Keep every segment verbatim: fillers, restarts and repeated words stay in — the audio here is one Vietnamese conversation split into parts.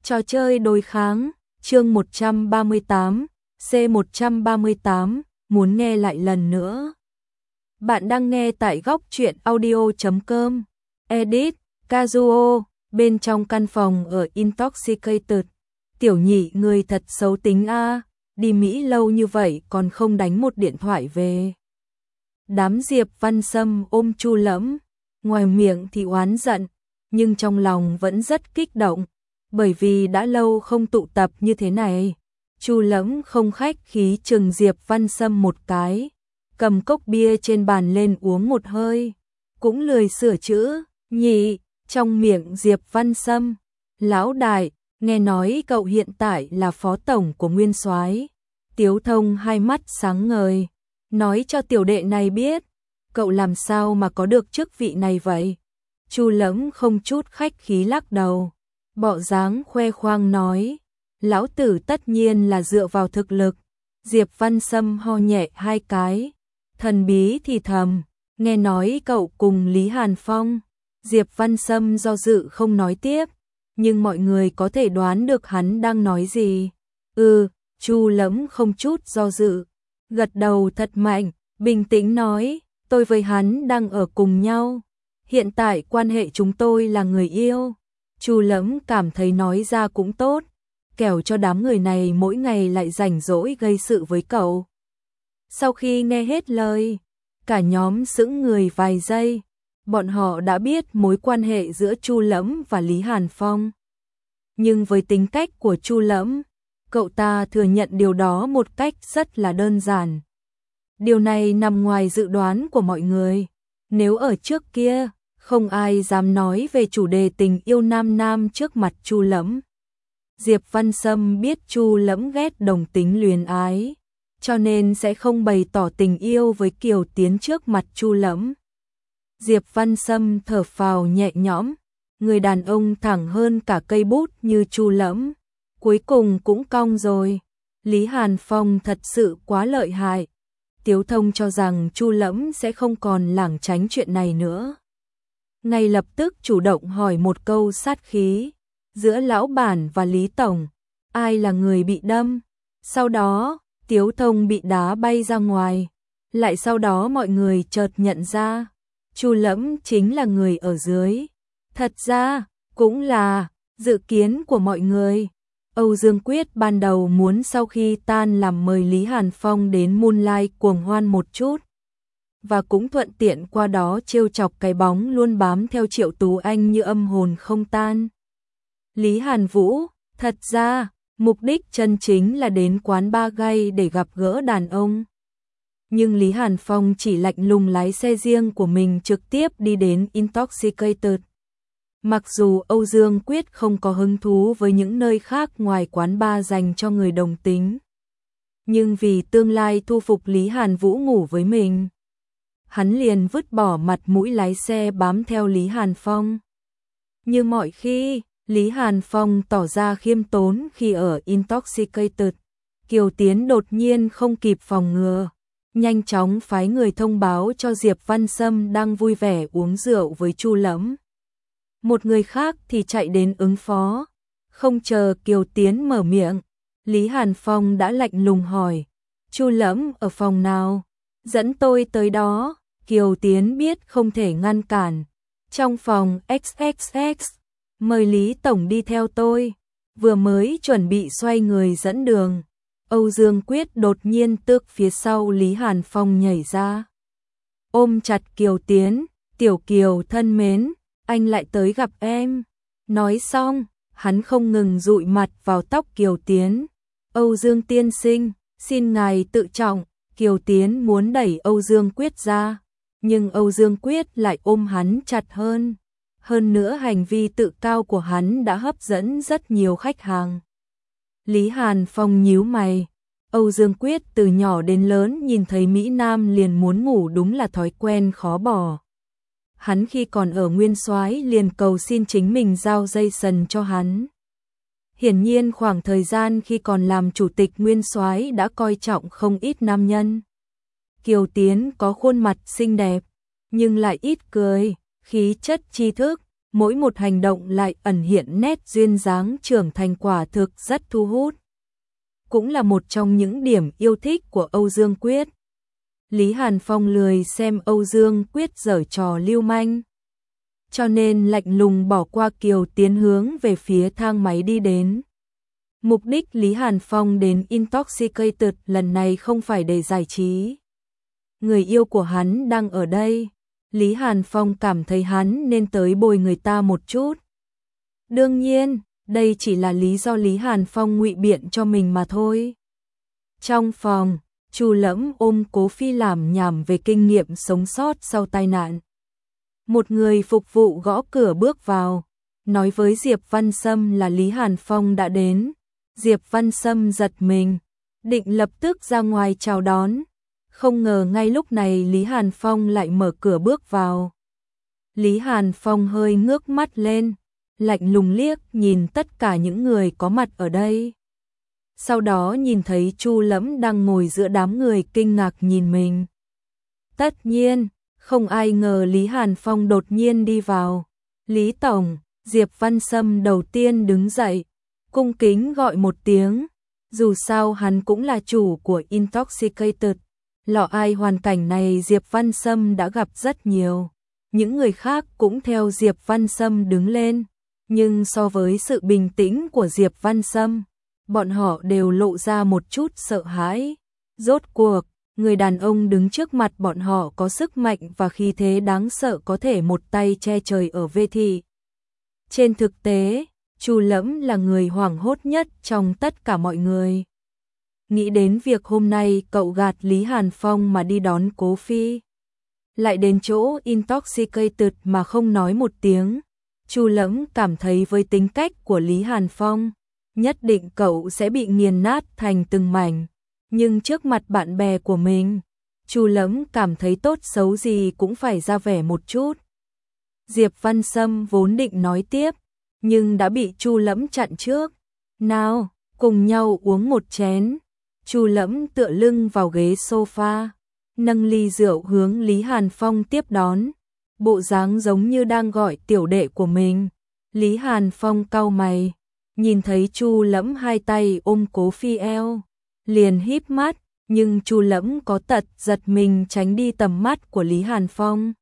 Trò chơi đối kháng, chương một trăm ba mươi tám, C một trăm ba mươi tám, muốn nghe lại lần nữa. Bạn đang nghe tại góc truyện audio chấm com. Edit, Kazuo, bên trong căn phòng ở Intoxicated. Tiểu nhị người thật xấu tính a, đi Mỹ lâu như vậy còn không đánh một điện thoại về. Đám Diệp Văn Sâm ôm Chu Lẫm, ngoài miệng thì oán giận, nhưng trong lòng vẫn rất kích động, bởi vì đã lâu không tụ tập như thế này. Chu Lẫm không khách khí chừng Diệp Văn Sâm một cái, cầm cốc bia trên bàn lên uống một hơi, cũng lười sửa chữ, nhị, trong miệng Diệp Văn Sâm, lão đại, nghe nói cậu hiện tại là phó tổng của Nguyên Soái. Tiếu Thông hai mắt sáng ngời, nói cho tiểu đệ này biết, cậu làm sao mà có được chức vị này vậy? Chu Lẫm không chút khách khí lắc đầu, bộ dáng khoe khoang nói, lão tử tất nhiên là dựa vào thực lực. Diệp Văn Sâm ho nhẹ hai cái, thần bí thì thầm, nghe nói cậu cùng Lý Hàn Phong. Diệp Văn Sâm do dự không nói tiếp, nhưng mọi người có thể đoán được hắn đang nói gì. Ừ, Chu Lẫm không chút do dự, gật đầu thật mạnh, bình tĩnh nói, tôi với hắn đang ở cùng nhau. Hiện tại quan hệ chúng tôi là người yêu. Chu Lẫm cảm thấy nói ra cũng tốt, kẻo cho đám người này mỗi ngày lại rảnh rỗi gây sự với cậu. Sau khi nghe hết lời, cả nhóm sững người vài giây, bọn họ đã biết mối quan hệ giữa Chu Lẫm và Lý Hàn Phong. Nhưng với tính cách của Chu Lẫm, cậu ta thừa nhận điều đó một cách rất là đơn giản. Điều này nằm ngoài dự đoán của mọi người. Nếu ở trước kia, không ai dám nói về chủ đề tình yêu nam nam trước mặt Chu Lẫm. Diệp Văn Sâm biết Chu Lẫm ghét đồng tính luyến ái, cho nên sẽ không bày tỏ tình yêu với Kiều Tiến trước mặt Chu Lẫm. Diệp Văn Sâm thở phào nhẹ nhõm, người đàn ông thẳng hơn cả cây bút như Chu Lẫm, cuối cùng cũng cong rồi. Lý Hàn Phong thật sự quá lợi hại. Tiếu Thông cho rằng Chu Lẫm sẽ không còn lảng tránh chuyện này nữa. Ngay lập tức chủ động hỏi một câu sát khí, giữa lão bản và Lý Tổng, ai là người bị đâm? Sau đó, Tiếu Thông bị đá bay ra ngoài. Lại sau đó mọi người chợt nhận ra, Chu Lẫm chính là người ở dưới. Thật ra, cũng là dự kiến của mọi người. Âu Dương Quyết ban đầu muốn sau khi tan làm mời Lý Hàn Phong đến Moonlight cuồng hoan một chút, và cũng thuận tiện qua đó trêu chọc cái bóng luôn bám theo Triệu Tú Anh như âm hồn không tan. Lý Hàn Vũ, thật ra, mục đích chân chính là đến quán bar gay để gặp gỡ đàn ông. Nhưng Lý Hàn Phong chỉ lạnh lùng lái xe riêng của mình trực tiếp đi đến Intoxicated. Mặc dù Âu Dương Quyết không có hứng thú với những nơi khác ngoài quán bar dành cho người đồng tính, nhưng vì tương lai thu phục Lý Hàn Vũ ngủ với mình, hắn liền vứt bỏ mặt mũi lái xe bám theo Lý Hàn Phong. Như mọi khi, Lý Hàn Phong tỏ ra khiêm tốn khi ở Intoxicated. Kiều Tiến đột nhiên không kịp phòng ngừa, nhanh chóng phái người thông báo cho Diệp Văn Sâm đang vui vẻ uống rượu với Chu Lẫm. Một người khác thì chạy đến ứng phó. Không chờ Kiều Tiến mở miệng, Lý Hàn Phong đã lạnh lùng hỏi, Chu Lẫm ở phòng nào? Dẫn tôi tới đó. Kiều Tiến biết không thể ngăn cản. Trong phòng ích ích ích, mời Lý Tổng đi theo tôi. Vừa mới chuẩn bị xoay người dẫn đường, Âu Dương Quyết đột nhiên tước phía sau Lý Hàn Phong nhảy ra, ôm chặt Kiều Tiến, tiểu Kiều thân mến, anh lại tới gặp em. Nói xong, hắn không ngừng dụi mặt vào tóc Kiều Tiến. Âu Dương tiên sinh, xin ngài tự trọng. Kiều Tiến muốn đẩy Âu Dương Quyết ra, nhưng Âu Dương Quyết lại ôm hắn chặt hơn. Hơn nữa hành vi tự cao của hắn đã hấp dẫn rất nhiều khách hàng. Lý Hàn Phong nhíu mày. Âu Dương Quyết từ nhỏ đến lớn nhìn thấy Mỹ Nam liền muốn ngủ đúng là thói quen khó bỏ. Hắn khi còn ở Nguyên Soái liền cầu xin chính mình giao dây sần cho hắn. Hiển nhiên khoảng thời gian khi còn làm chủ tịch Nguyên Soái đã coi trọng không ít nam nhân. Kiều Tiến có khuôn mặt xinh đẹp, nhưng lại ít cười, khí chất tri thức, mỗi một hành động lại ẩn hiện nét duyên dáng trưởng thành quả thực rất thu hút. Cũng là một trong những điểm yêu thích của Âu Dương Quyết. Lý Hàn Phong lười xem Âu Dương Quyết giở trò lưu manh, cho nên lạnh lùng bỏ qua Kiều Tiến hướng về phía thang máy đi đến. Mục đích Lý Hàn Phong đến Intoxicated lần này không phải để giải trí. Người yêu của hắn đang ở đây, Lý Hàn Phong cảm thấy hắn nên tới bồi người ta một chút. Đương nhiên, đây chỉ là lý do Lý Hàn Phong ngụy biện cho mình mà thôi. Trong phòng, Chu Lẫm ôm Cố Phi làm nhảm về kinh nghiệm sống sót sau tai nạn. Một người phục vụ gõ cửa bước vào, nói với Diệp Văn Sâm là Lý Hàn Phong đã đến. Diệp Văn Sâm giật mình, định lập tức ra ngoài chào đón. Không ngờ ngay lúc này Lý Hàn Phong lại mở cửa bước vào. Lý Hàn Phong hơi ngước mắt lên, lạnh lùng liếc nhìn tất cả những người có mặt ở đây. Sau đó nhìn thấy Chu Lẫm đang ngồi giữa đám người kinh ngạc nhìn mình. Tất nhiên, không ai ngờ Lý Hàn Phong đột nhiên đi vào. Lý Tổng, Diệp Văn Sâm đầu tiên đứng dậy, cung kính gọi một tiếng. Dù sao hắn cũng là chủ của Intoxicated. Lọ ai hoàn cảnh này Diệp Văn Sâm đã gặp rất nhiều. Những người khác cũng theo Diệp Văn Sâm đứng lên. Nhưng so với sự bình tĩnh của Diệp Văn Sâm, bọn họ đều lộ ra một chút sợ hãi. Rốt cuộc, người đàn ông đứng trước mặt bọn họ có sức mạnh và khí thế đáng sợ có thể một tay che trời ở Vê Thị. Trên thực tế, Chu Lẫm là người hoảng hốt nhất trong tất cả mọi người. Nghĩ đến việc hôm nay cậu gạt Lý Hàn Phong mà đi đón Cố Phi, lại đến chỗ Intoxicated mà không nói một tiếng, Chu Lẫm cảm thấy với tính cách của Lý Hàn Phong, nhất định cậu sẽ bị nghiền nát thành từng mảnh. Nhưng trước mặt bạn bè của mình, Chu Lẫm cảm thấy tốt xấu gì cũng phải ra vẻ một chút. Diệp Văn Sâm vốn định nói tiếp, nhưng đã bị Chu Lẫm chặn trước. Nào, cùng nhau uống một chén. Chu Lẫm tựa lưng vào ghế sofa, nâng ly rượu hướng Lý Hàn Phong tiếp đón, bộ dáng giống như đang gọi tiểu đệ của mình. Lý Hàn Phong cau mày, nhìn thấy Chu Lẫm hai tay ôm Cố Phi eo, liền híp mắt, nhưng Chu Lẫm có tật giật mình tránh đi tầm mắt của Lý Hàn Phong.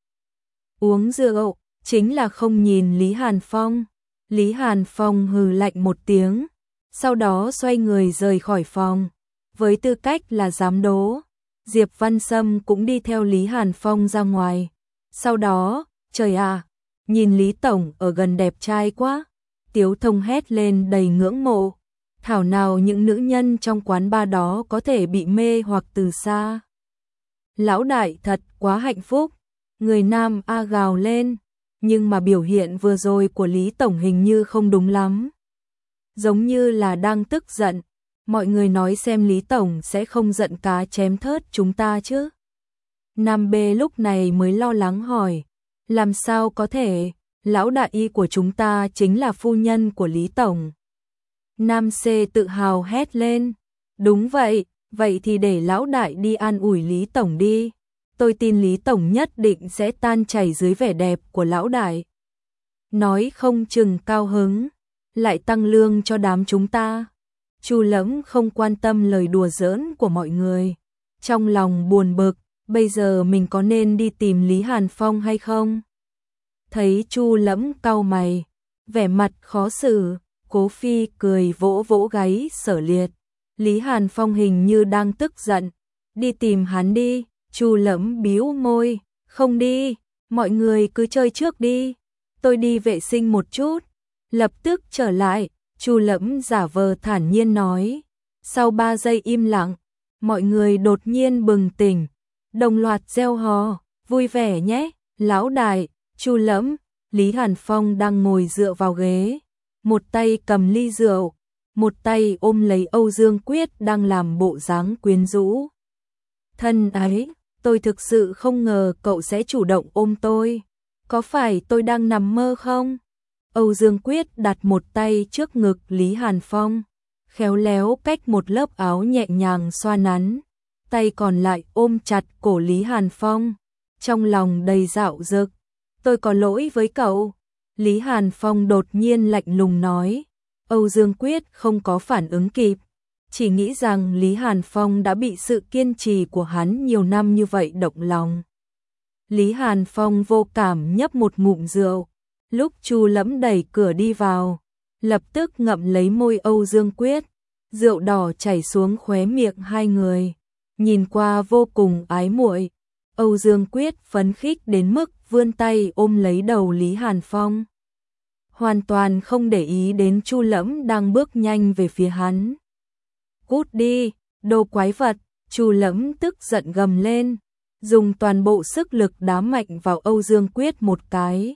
Uống rượu, chính là không nhìn Lý Hàn Phong. Lý Hàn Phong hừ lạnh một tiếng, sau đó xoay người rời khỏi phòng. Với tư cách là giám đốc, Diệp Văn Sâm cũng đi theo Lý Hàn Phong ra ngoài. Sau đó, trời à, nhìn Lý Tổng ở gần đẹp trai quá. Tiếu Thông hét lên đầy ngưỡng mộ. Thảo nào những nữ nhân trong quán bar đó có thể bị mê hoặc từ xa. Lão đại thật quá hạnh phúc. Người nam a gào lên. Nhưng mà biểu hiện vừa rồi của Lý Tổng hình như không đúng lắm. Giống như là đang tức giận. Mọi người nói xem Lý Tổng sẽ không giận cá chém thớt chúng ta chứ. Nam B lúc này mới lo lắng hỏi. Làm sao có thể, lão đại y của chúng ta chính là phu nhân của Lý Tổng. Nam C tự hào hét lên. Đúng vậy, vậy thì để lão đại đi an ủi Lý Tổng đi. Tôi tin Lý Tổng nhất định sẽ tan chảy dưới vẻ đẹp của lão đại. Nói không chừng cao hứng, lại tăng lương cho đám chúng ta. Chu Lẫm không quan tâm lời đùa giỡn của mọi người. Trong lòng buồn bực, bây giờ mình có nên đi tìm Lý Hàn Phong hay không? Thấy Chu Lẫm cau mày, vẻ mặt khó xử, Cố Phi cười vỗ vỗ gáy Sở Liệt. Lý Hàn Phong hình như đang tức giận. Đi tìm hắn đi. Chu Lẫm bĩu môi. Không đi, mọi người cứ chơi trước đi. Tôi đi vệ sinh một chút. Lập tức trở lại, Chu Lẫm giả vờ thản nhiên nói. Sau ba giây im lặng, mọi người đột nhiên bừng tỉnh, đồng loạt reo hò, vui vẻ nhé, lão đại. Chu Lẫm, Lý Hàn Phong đang ngồi dựa vào ghế, một tay cầm ly rượu, một tay ôm lấy Âu Dương Quyết đang làm bộ dáng quyến rũ. Thân ấy, tôi thực sự không ngờ cậu sẽ chủ động ôm tôi. Có phải tôi đang nằm mơ không? Âu Dương Quyết đặt một tay trước ngực Lý Hàn Phong, khéo léo cách một lớp áo nhẹ nhàng xoa nắn, tay còn lại ôm chặt cổ Lý Hàn Phong, trong lòng đầy dạo dực. Tôi có lỗi với cậu. Lý Hàn Phong đột nhiên lạnh lùng nói. Âu Dương Quyết không có phản ứng kịp, chỉ nghĩ rằng Lý Hàn Phong đã bị sự kiên trì của hắn nhiều năm như vậy động lòng. Lý Hàn Phong vô cảm nhấp một ngụm rượu, lúc Chu Lẫm đẩy cửa đi vào, lập tức ngậm lấy môi Âu Dương Quyết, rượu đỏ chảy xuống khóe miệng hai người, nhìn qua vô cùng ái muội. Âu Dương Quyết phấn khích đến mức vươn tay ôm lấy đầu Lý Hàn Phong, hoàn toàn không để ý đến Chu Lẫm đang bước nhanh về phía hắn. Cút đi, đồ quái vật! Chu Lẫm tức giận gầm lên, dùng toàn bộ sức lực đá mạnh vào Âu Dương Quyết một cái.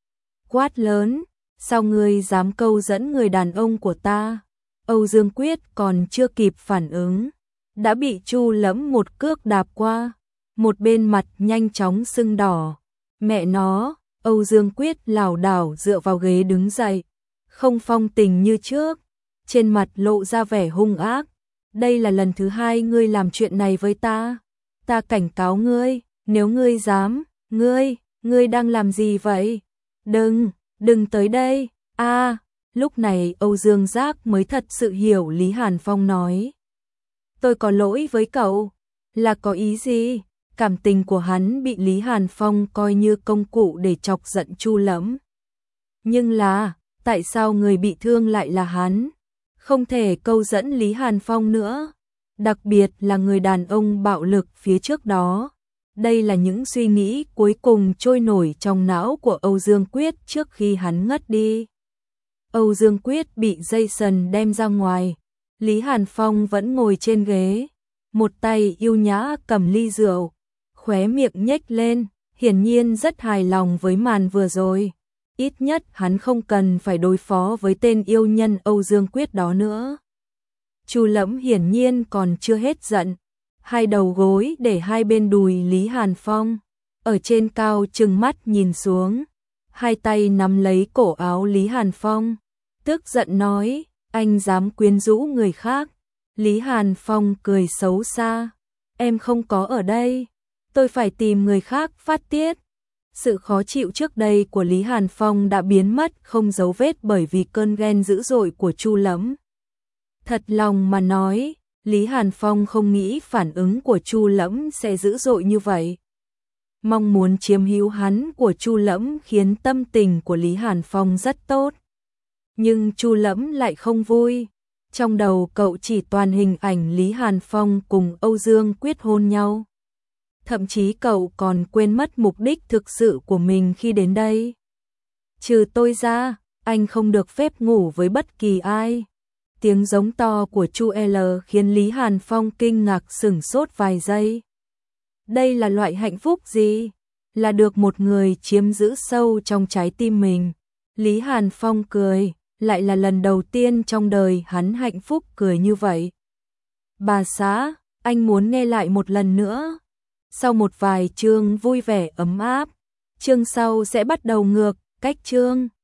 Quát lớn, sao ngươi dám câu dẫn người đàn ông của ta? Âu Dương Quyết còn chưa kịp phản ứng, đã bị Chu Lẫm một cước đạp qua, một bên mặt nhanh chóng sưng đỏ. Mẹ nó! Âu Dương Quyết lảo đảo dựa vào ghế đứng dậy, không phong tình như trước, trên mặt lộ ra vẻ hung ác. Đây là lần thứ hai ngươi làm chuyện này với ta. Ta cảnh cáo ngươi, nếu ngươi dám, ngươi, ngươi đang làm gì vậy? Đừng, đừng tới đây. A, à, lúc này Âu Dương Giác mới thật sự hiểu Lý Hàn Phong nói. Tôi có lỗi với cậu, là có ý gì? Cảm tình của hắn bị Lý Hàn Phong coi như công cụ để chọc giận Chu Lẫm. Nhưng là, tại sao người bị thương lại là hắn? Không thể câu dẫn Lý Hàn Phong nữa, đặc biệt là người đàn ông bạo lực phía trước đó. Đây là những suy nghĩ cuối cùng trôi nổi trong não của Âu Dương Quyết trước khi hắn ngất đi. Âu Dương Quyết bị Jason đem ra ngoài, Lý Hàn Phong vẫn ngồi trên ghế, một tay yêu nhã cầm ly rượu, khóe miệng nhếch lên, hiển nhiên rất hài lòng với màn vừa rồi. Ít nhất hắn không cần phải đối phó với tên yêu nhân Âu Dương Quyết đó nữa. Chu Lẫm hiển nhiên còn chưa hết giận, hai đầu gối để hai bên đùi Lý Hàn Phong, ở trên cao trừng mắt nhìn xuống, hai tay nắm lấy cổ áo Lý Hàn Phong, tức giận nói, anh dám quyến rũ người khác. Lý Hàn Phong cười xấu xa, em không có ở đây, tôi phải tìm người khác phát tiết. Sự khó chịu trước đây của Lý Hàn Phong đã biến mất không dấu vết bởi vì cơn ghen dữ dội của Chu Lẫm. Thật lòng mà nói, Lý Hàn Phong không nghĩ phản ứng của Chu Lẫm sẽ dữ dội như vậy. Mong muốn chiếm hữu hắn của Chu Lẫm khiến tâm tình của Lý Hàn Phong rất tốt. Nhưng Chu Lẫm lại không vui. Trong đầu cậu chỉ toàn hình ảnh Lý Hàn Phong cùng Âu Dương Quyết hôn nhau. Thậm chí cậu còn quên mất mục đích thực sự của mình khi đến đây. Trừ tôi ra, anh không được phép ngủ với bất kỳ ai. Tiếng giống to của Chu L khiến Lý Hàn Phong kinh ngạc sửng sốt vài giây. Đây là loại hạnh phúc gì? Là được một người chiếm giữ sâu trong trái tim mình. Lý Hàn Phong cười, lại là lần đầu tiên trong đời hắn hạnh phúc cười như vậy. Bà xã, anh muốn nghe lại một lần nữa. Sau một vài chương vui vẻ ấm áp, chương sau sẽ bắt đầu ngược, cách chương.